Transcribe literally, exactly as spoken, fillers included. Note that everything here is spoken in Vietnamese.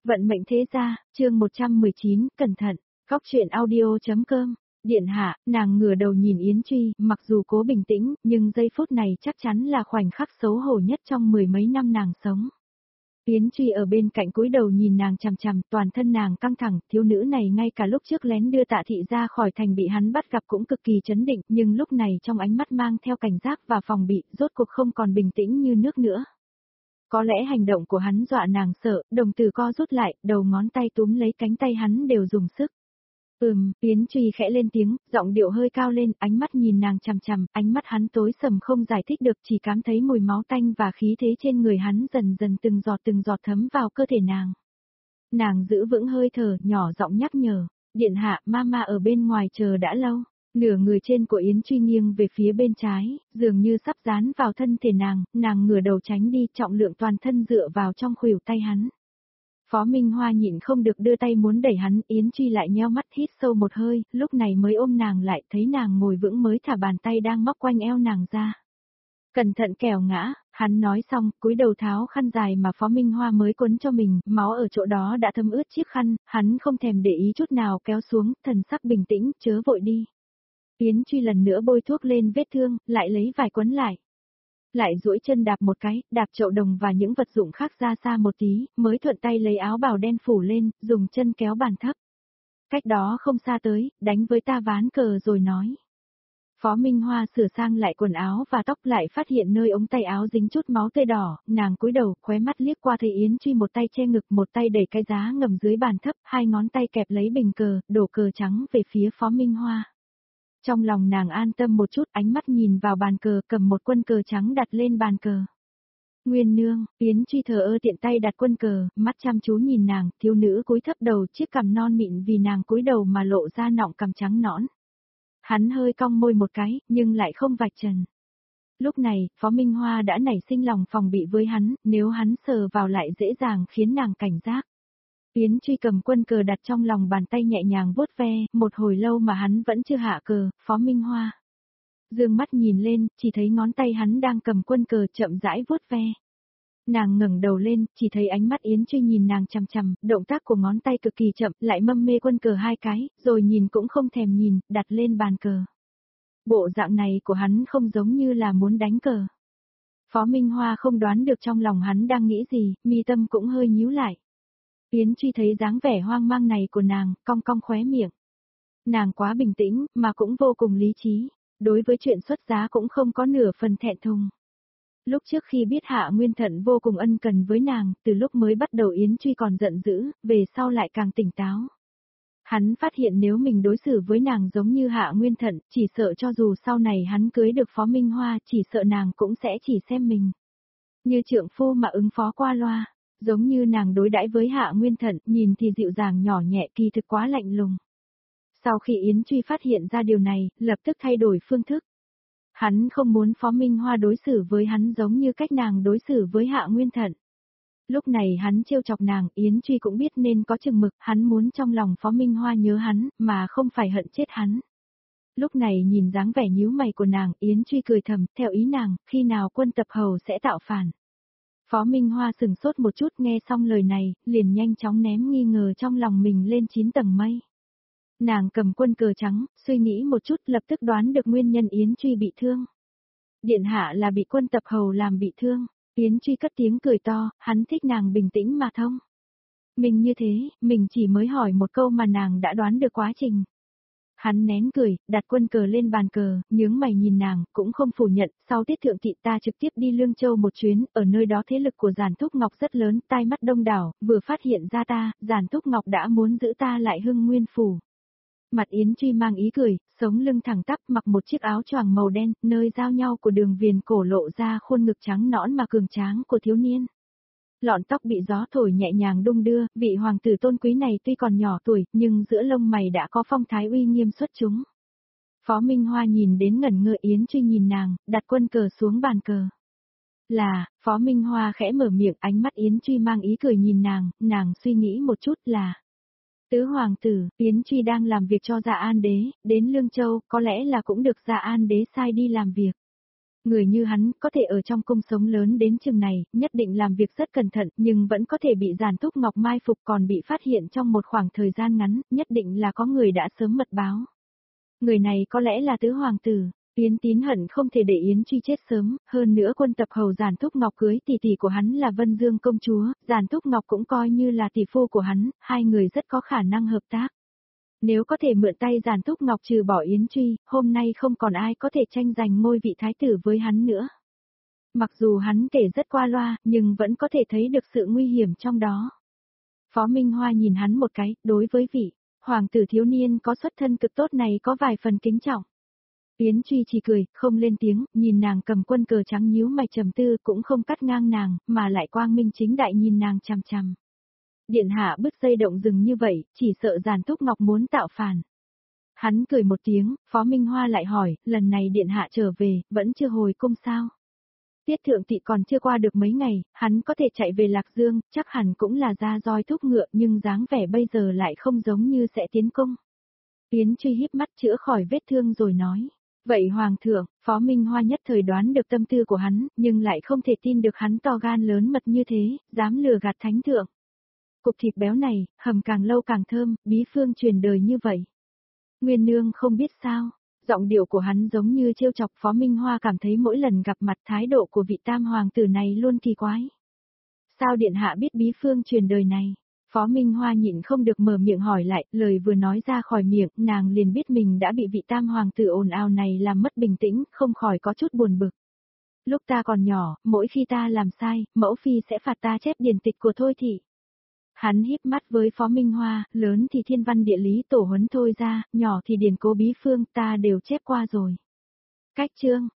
Vận mệnh thế gia, chương một trăm mười chín, cẩn thận, góc truyện audio.com, điện hạ, nàng ngửa đầu nhìn Yến Truy, mặc dù cố bình tĩnh, nhưng giây phút này chắc chắn là khoảnh khắc xấu hổ nhất trong mười mấy năm nàng sống. Yến Truy ở bên cạnh cúi đầu nhìn nàng chằm chằm, toàn thân nàng căng thẳng, thiếu nữ này ngay cả lúc trước lén đưa Tạ Thị ra khỏi thành bị hắn bắt gặp cũng cực kỳ chấn định, nhưng lúc này trong ánh mắt mang theo cảnh giác và phòng bị, rốt cuộc không còn bình tĩnh như nước nữa. Có lẽ hành động của hắn dọa nàng sợ, đồng tử co rút lại, đầu ngón tay túm lấy cánh tay hắn đều dùng sức. Ừm, Yến Truy khẽ lên tiếng, giọng điệu hơi cao lên, ánh mắt nhìn nàng chằm chằm, ánh mắt hắn tối sầm không giải thích được, chỉ cảm thấy mùi máu tanh và khí thế trên người hắn dần dần từng giọt từng giọt thấm vào cơ thể nàng. Nàng giữ vững hơi thở, nhỏ giọng nhắc nhở, điện hạ, mama ở bên ngoài chờ đã lâu. Nửa người trên của Yến Truy nghiêng về phía bên trái, dường như sắp dán vào thân thể nàng, nàng ngửa đầu tránh đi, trọng lượng toàn thân dựa vào trong khuỷu tay hắn. Phó Minh Hoa nhịn không được đưa tay muốn đẩy hắn, Yến Truy lại nheo mắt hít sâu một hơi, lúc này mới ôm nàng lại, thấy nàng ngồi vững mới thả bàn tay đang móc quanh eo nàng ra. Cẩn thận kẻo ngã, hắn nói xong, cúi đầu tháo khăn dài mà Phó Minh Hoa mới quấn cho mình, máu ở chỗ đó đã thấm ướt chiếc khăn, hắn không thèm để ý chút nào kéo xuống, thần sắc bình tĩnh, chớ vội đi. Yến Truy lần nữa bôi thuốc lên vết thương, lại lấy vải quấn lại. Lại duỗi chân đạp một cái, đạp chậu đồng và những vật dụng khác ra xa một tí, mới thuận tay lấy áo bào đen phủ lên, dùng chân kéo bàn thấp. Cách đó không xa tới, đánh với ta ván cờ rồi nói. Phó Minh Hoa sửa sang lại quần áo và tóc, lại phát hiện nơi ống tay áo dính chút máu tươi đỏ, nàng cúi đầu, khóe mắt liếc qua thấy Yến Truy một tay che ngực, một tay đẩy cái giá ngầm dưới bàn thấp, hai ngón tay kẹp lấy bình cờ, đổ cờ trắng về phía Phó Minh Hoa. Trong lòng nàng an tâm một chút, ánh mắt nhìn vào bàn cờ, cầm một quân cờ trắng đặt lên bàn cờ. Nguyên nương, Yến Truy thờ ơ tiện tay đặt quân cờ, mắt chăm chú nhìn nàng, thiếu nữ cúi thấp đầu, chiếc cằm non mịn vì nàng cúi đầu mà lộ ra nọng cằm trắng nõn. Hắn hơi cong môi một cái, nhưng lại không vạch trần. Lúc này, Phó Minh Hoa đã nảy sinh lòng phòng bị với hắn, nếu hắn sờ vào lại dễ dàng khiến nàng cảnh giác. Yến Truy cầm quân cờ đặt trong lòng bàn tay nhẹ nhàng vuốt ve, một hồi lâu mà hắn vẫn chưa hạ cờ, Phó Minh Hoa. Dương mắt nhìn lên, chỉ thấy ngón tay hắn đang cầm quân cờ chậm rãi vuốt ve. Nàng ngẩng đầu lên, chỉ thấy ánh mắt Yến Truy nhìn nàng chằm chằm, động tác của ngón tay cực kỳ chậm, lại mâm mê quân cờ hai cái, rồi nhìn cũng không thèm nhìn, đặt lên bàn cờ. Bộ dạng này của hắn không giống như là muốn đánh cờ. Phó Minh Hoa không đoán được trong lòng hắn đang nghĩ gì, mi tâm cũng hơi nhíu lại. Yến Truy thấy dáng vẻ hoang mang này của nàng, cong cong khóe miệng. Nàng quá bình tĩnh, mà cũng vô cùng lý trí, đối với chuyện xuất giá cũng không có nửa phần thẹn thùng. Lúc trước khi biết Hạ Nguyên Thận vô cùng ân cần với nàng, từ lúc mới bắt đầu Yến Truy còn giận dữ, về sau lại càng tỉnh táo. Hắn phát hiện nếu mình đối xử với nàng giống như Hạ Nguyên Thận, chỉ sợ cho dù sau này hắn cưới được Phó Minh Hoa, chỉ sợ nàng cũng sẽ chỉ xem mình như trượng phu mà ứng phó qua loa. Giống như nàng đối đãi với Hạ Nguyên Thận, nhìn thì dịu dàng nhỏ nhẹ, kỳ thực quá lạnh lùng. Sau khi Yến Truy phát hiện ra điều này, lập tức thay đổi phương thức. Hắn không muốn Phó Minh Hoa đối xử với hắn giống như cách nàng đối xử với Hạ Nguyên Thận. Lúc này hắn trêu chọc nàng, Yến Truy cũng biết nên có chừng mực, hắn muốn trong lòng Phó Minh Hoa nhớ hắn, mà không phải hận chết hắn. Lúc này nhìn dáng vẻ nhíu mày của nàng, Yến Truy cười thầm, theo ý nàng, khi nào quân tập hầu sẽ tạo phản. Phó Minh Hoa sừng sốt một chút, nghe xong lời này, liền nhanh chóng ném nghi ngờ trong lòng mình lên chín tầng mây. Nàng cầm quân cờ trắng, suy nghĩ một chút, lập tức đoán được nguyên nhân Yến Truy bị thương. Điện hạ là bị quân tập hầu làm bị thương. Yến Truy cất tiếng cười to, hắn thích nàng bình tĩnh mà thông. Mình như thế, mình chỉ mới hỏi một câu mà nàng đã đoán được quá trình. Hắn nén cười, đặt quân cờ lên bàn cờ, nhướng mày nhìn nàng, cũng không phủ nhận, sau tiết thượng thị ta trực tiếp đi Lương Châu một chuyến, ở nơi đó thế lực của Giản Thúc Ngọc rất lớn, tai mắt đông đảo, vừa phát hiện ra ta, Giản Thúc Ngọc đã muốn giữ ta lại Hưng Nguyên Phủ. Mặt Yến Truy mang ý cười, sống lưng thẳng tắp, mặc một chiếc áo choàng màu đen, nơi giao nhau của đường viền cổ lộ ra khuôn ngực trắng nõn mà cường tráng của thiếu niên. Lọn tóc bị gió thổi nhẹ nhàng đung đưa, vị hoàng tử tôn quý này tuy còn nhỏ tuổi, nhưng giữa lông mày đã có phong thái uy nghiêm xuất chúng. Phó Minh Hoa nhìn đến ngẩn ngơ, Yến Truy nhìn nàng, đặt quân cờ xuống bàn cờ. Là, Phó Minh Hoa khẽ mở miệng, ánh mắt Yến Truy mang ý cười nhìn nàng, nàng suy nghĩ một chút là. Tứ hoàng tử, Yến Truy đang làm việc cho Dạ An Đế, đến Lương Châu, có lẽ là cũng được Dạ An Đế sai đi làm việc. Người như hắn có thể ở trong cung sống lớn đến chừng này, nhất định làm việc rất cẩn thận nhưng vẫn có thể bị Giản Thúc Ngọc mai phục còn bị phát hiện trong một khoảng thời gian ngắn, nhất định là có người đã sớm mật báo. Người này có lẽ là tứ hoàng tử. Yến Tín hận không thể để Yến Truy chết sớm, hơn nữa quân tập hầu Giản Thúc Ngọc cưới tỷ tỷ của hắn là Vân Dương công chúa, Giản Thúc Ngọc cũng coi như là tỷ phu của hắn, hai người rất có khả năng hợp tác. Nếu có thể mượn tay Giản Thúc Ngọc trừ bỏ Yến Truy, hôm nay không còn ai có thể tranh giành ngôi vị thái tử với hắn nữa. Mặc dù hắn kể rất qua loa, nhưng vẫn có thể thấy được sự nguy hiểm trong đó. Phó Minh Hoa nhìn hắn một cái, đối với vị hoàng tử thiếu niên có xuất thân cực tốt này có vài phần kính trọng. Yến Truy chỉ cười, không lên tiếng, nhìn nàng cầm quân cờ trắng nhíu mày trầm tư cũng không cắt ngang nàng, mà lại quang minh chính đại nhìn nàng chằm chằm. Điện hạ bứt dây động rừng như vậy, chỉ sợ Giản Thúc Ngọc muốn tạo phản. Hắn cười một tiếng, Phó Minh Hoa lại hỏi, lần này điện hạ trở về, vẫn chưa hồi cung sao? Tiết thượng thị còn chưa qua được mấy ngày, hắn có thể chạy về Lạc Dương, chắc hẳn cũng là ra roi thúc ngựa nhưng dáng vẻ bây giờ lại không giống như sẽ tiến cung. Yến Truy híp mắt chữa khỏi vết thương rồi nói. Vậy Hoàng thượng, Phó Minh Hoa nhất thời đoán được tâm tư của hắn, nhưng lại không thể tin được hắn to gan lớn mật như thế, dám lừa gạt thánh thượng. Cục thịt béo này, hầm càng lâu càng thơm, bí phương truyền đời như vậy. Nguyên nương không biết sao, giọng điệu của hắn giống như trêu chọc Phó Minh Hoa cảm thấy mỗi lần gặp mặt thái độ của vị tam hoàng tử này luôn kỳ quái. Sao điện hạ biết bí phương truyền đời này? Phó Minh Hoa nhịn không được mở miệng hỏi lại, lời vừa nói ra khỏi miệng, nàng liền biết mình đã bị vị tam hoàng tử ồn ào này làm mất bình tĩnh, không khỏi có chút buồn bực. Lúc ta còn nhỏ, mỗi khi ta làm sai, mẫu phi sẽ phạt ta chép điển tịch của Thôi thị. Hắn híp mắt với Phó Minh Hoa, lớn thì thiên văn địa lý tổ huấn thôi ra, nhỏ thì điển cố bí phương ta đều chép qua rồi. Cách chương